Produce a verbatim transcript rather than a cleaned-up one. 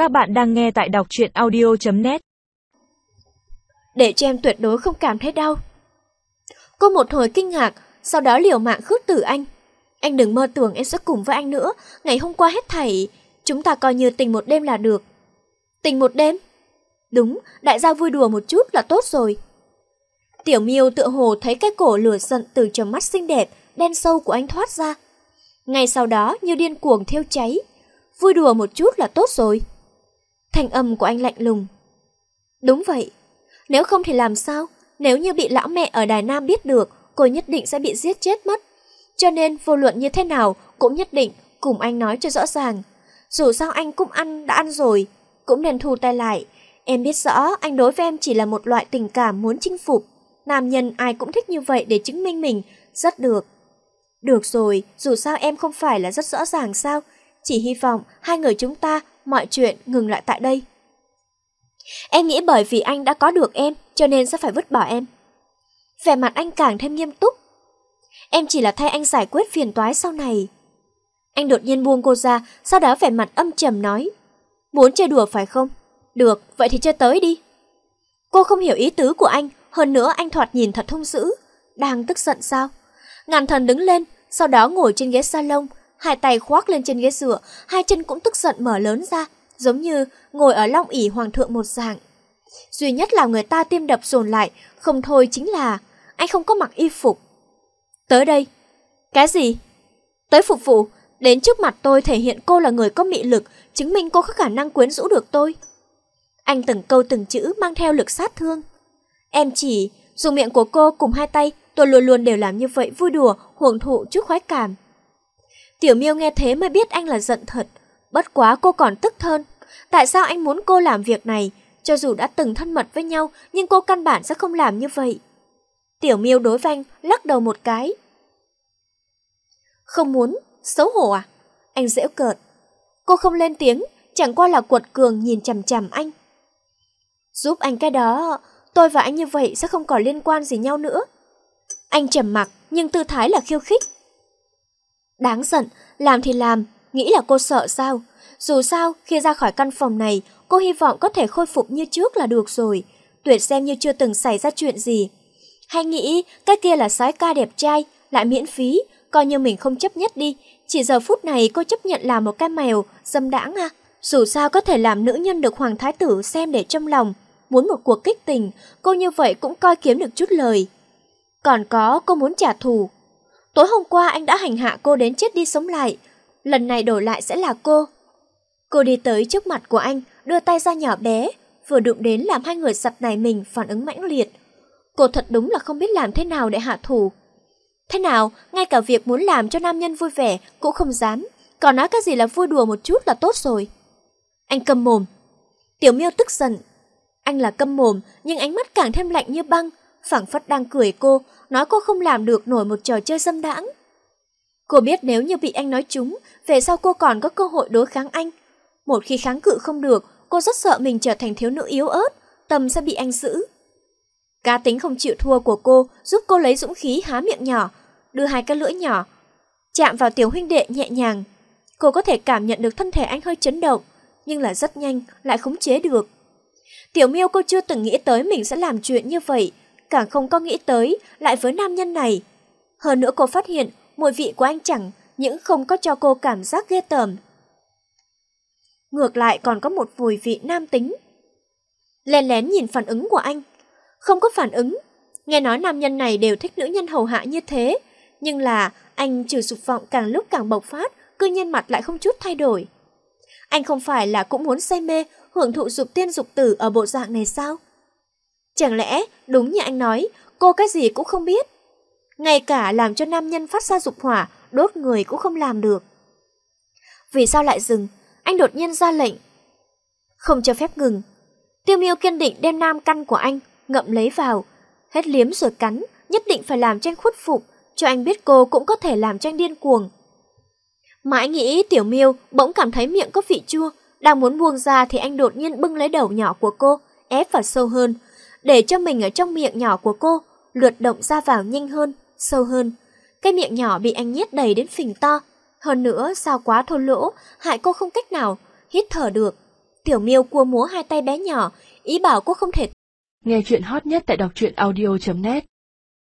Các bạn đang nghe tại đọc truyện audio chấm net. Để cho em tuyệt đối không cảm thấy đau. Cô một hồi kinh ngạc, sau đó liều mạng khước từ anh. Anh đừng mơ tưởng em sẽ cùng với anh nữa. Ngày hôm qua hết thảy, chúng ta coi như tình một đêm là được. Tình một đêm? Đúng, đại gia vui đùa một chút là tốt rồi. Tiểu Miêu tựa hồ thấy cái cổ lửa giận từ trong mắt xinh đẹp, đen sâu của anh thoát ra. Ngay sau đó như điên cuồng thiêu cháy. Vui đùa một chút là tốt rồi. Thanh âm của anh lạnh lùng. Đúng vậy. Nếu không thì làm sao? Nếu như bị lão mẹ ở Đài Nam biết được, cô nhất định sẽ bị giết chết mất. Cho nên vô luận như thế nào cũng nhất định cùng anh nói cho rõ ràng. Dù sao anh cũng ăn đã ăn rồi, cũng nên thu tay lại. Em biết rõ anh đối với em chỉ là một loại tình cảm muốn chinh phục. Nam nhân ai cũng thích như vậy để chứng minh mình. Rất được. Được rồi, dù sao em không phải là rất rõ ràng sao? Chỉ hy vọng hai người chúng ta mọi chuyện ngừng lại tại đây. Em nghĩ bởi vì anh đã có được em cho nên sẽ phải vứt bỏ em. Vẻ mặt anh càng thêm nghiêm túc. Em chỉ là thay anh giải quyết phiền toái sau này. Anh đột nhiên buông cô ra, sau đó vẻ mặt âm trầm nói. Muốn chơi đùa phải không? Được, vậy thì chơi tới đi. Cô không hiểu ý tứ của anh, hơn nữa anh thoạt nhìn thật hung dữ. Đang tức giận sao? Ngàn Thần đứng lên, sau đó ngồi trên ghế salon, hai tay khoác lên trên ghế dựa, hai chân cũng tức giận mở lớn ra, giống như ngồi ở long ỷ hoàng thượng một dạng. Duy nhất là người ta tim đập dồn lại, không thôi chính là anh không có mặc y phục. Tới đây. Cái gì? Tới phục vụ, đến trước mặt tôi thể hiện cô là người có mị lực, chứng minh cô có khả năng quyến rũ được tôi. Anh từng câu từng chữ mang theo lực sát thương. Em chỉ dùng miệng của cô cùng hai tay, tôi luôn luôn đều làm như vậy, vui đùa, hưởng thụ chút khoái cảm. Tiểu Miêu nghe thế mới biết anh là giận thật. Bất quá cô còn tức hơn. Tại sao anh muốn cô làm việc này? Cho dù đã từng thân mật với nhau, nhưng cô căn bản sẽ không làm như vậy. Tiểu Miêu đối với anh lắc đầu một cái. Không muốn, xấu hổ à? Anh giễu cợt. Cô không lên tiếng, chẳng qua là quật cường nhìn chằm chằm anh. Giúp anh cái đó, tôi và anh như vậy sẽ không còn liên quan gì nhau nữa. Anh trầm mặc nhưng tư thái là khiêu khích. Đáng giận, làm thì làm, nghĩ là cô sợ sao? Dù sao, khi ra khỏi căn phòng này, cô hy vọng có thể khôi phục như trước là được rồi. Tuyệt xem như chưa từng xảy ra chuyện gì. Hay nghĩ cái kia là soái ca đẹp trai, lại miễn phí, coi như mình không chấp nhất đi. Chỉ giờ phút này cô chấp nhận làm một cái mèo, dâm đãng à. Dù sao có thể làm nữ nhân được hoàng thái tử xem để trong lòng. Muốn một cuộc kích tình, cô như vậy cũng coi kiếm được chút lời. Còn có cô muốn trả thù. Tối hôm qua anh đã hành hạ cô đến chết đi sống lại. Lần này đổi lại sẽ là cô. Cô đi tới trước mặt của anh, đưa tay ra nhỏ bé, vừa đụng đến làm hai người giật nảy mình phản ứng mãnh liệt. Cô thật đúng là không biết làm thế nào để hạ thủ. Thế nào, ngay cả việc muốn làm cho nam nhân vui vẻ cũng không dám, còn nói cái gì là vui đùa một chút là tốt rồi. Anh câm mồm. Tiểu Miêu tức giận. Anh là câm mồm, nhưng ánh mắt càng thêm lạnh như băng, phảng phất đang cười cô, nói cô không làm được nổi một trò chơi dâm đãng. Cô biết nếu như bị anh nói trúng, về sau cô còn có cơ hội đối kháng anh. Một khi kháng cự không được, cô rất sợ mình trở thành thiếu nữ yếu ớt, tâm sẽ bị anh giữ. Cá tính không chịu thua của cô giúp cô lấy dũng khí há miệng nhỏ, đưa hai cái lưỡi nhỏ, chạm vào tiểu huynh đệ nhẹ nhàng. Cô có thể cảm nhận được thân thể anh hơi chấn động, nhưng là rất nhanh, lại khống chế được. Tiểu Miêu cô chưa từng nghĩ tới mình sẽ làm chuyện như vậy, càng không có nghĩ tới lại với nam nhân này. Hơn nữa cô phát hiện mùi vị của anh chẳng những không có cho cô cảm giác ghê tởm, ngược lại còn có một mùi vị nam tính. Lén lén nhìn phản ứng của anh, không có phản ứng. Nghe nói nam nhân này đều thích nữ nhân hầu hạ như thế, nhưng là anh trừ dục vọng càng lúc càng bộc phát, cư nhiên mặt lại không chút thay đổi. Anh không phải là cũng muốn say mê, hưởng thụ dục tiên dục tử ở bộ dạng này sao? Chẳng lẽ đúng như anh nói, cô cái gì cũng không biết? Ngay cả làm cho nam nhân phát ra dục hỏa, đốt người cũng không làm được. Vì sao lại dừng? Anh đột nhiên ra lệnh. Không cho phép ngừng. Tiêu Miêu kiên định đem nam căn của anh ngậm lấy vào, hết liếm rồi cắn, nhất định phải làm cho anh khuất phục, cho anh biết cô cũng có thể làm cho anh điên cuồng. Mãi nghĩ Tiểu Miêu bỗng cảm thấy miệng có vị chua, đang muốn buông ra thì anh đột nhiên bưng lấy đầu nhỏ của cô, ép vào sâu hơn, để cho mình ở trong miệng nhỏ của cô lượt động ra vào nhanh hơn, sâu hơn. Cái miệng nhỏ bị anh nhét đầy đến phình to, hơn nữa sao quá thô lỗ, hại cô không cách nào hít thở được. Tiểu Miêu cua múa hai tay bé nhỏ, ý bảo cô không thể. Nghe chuyện hot nhất tại đọc truyện audio chấm net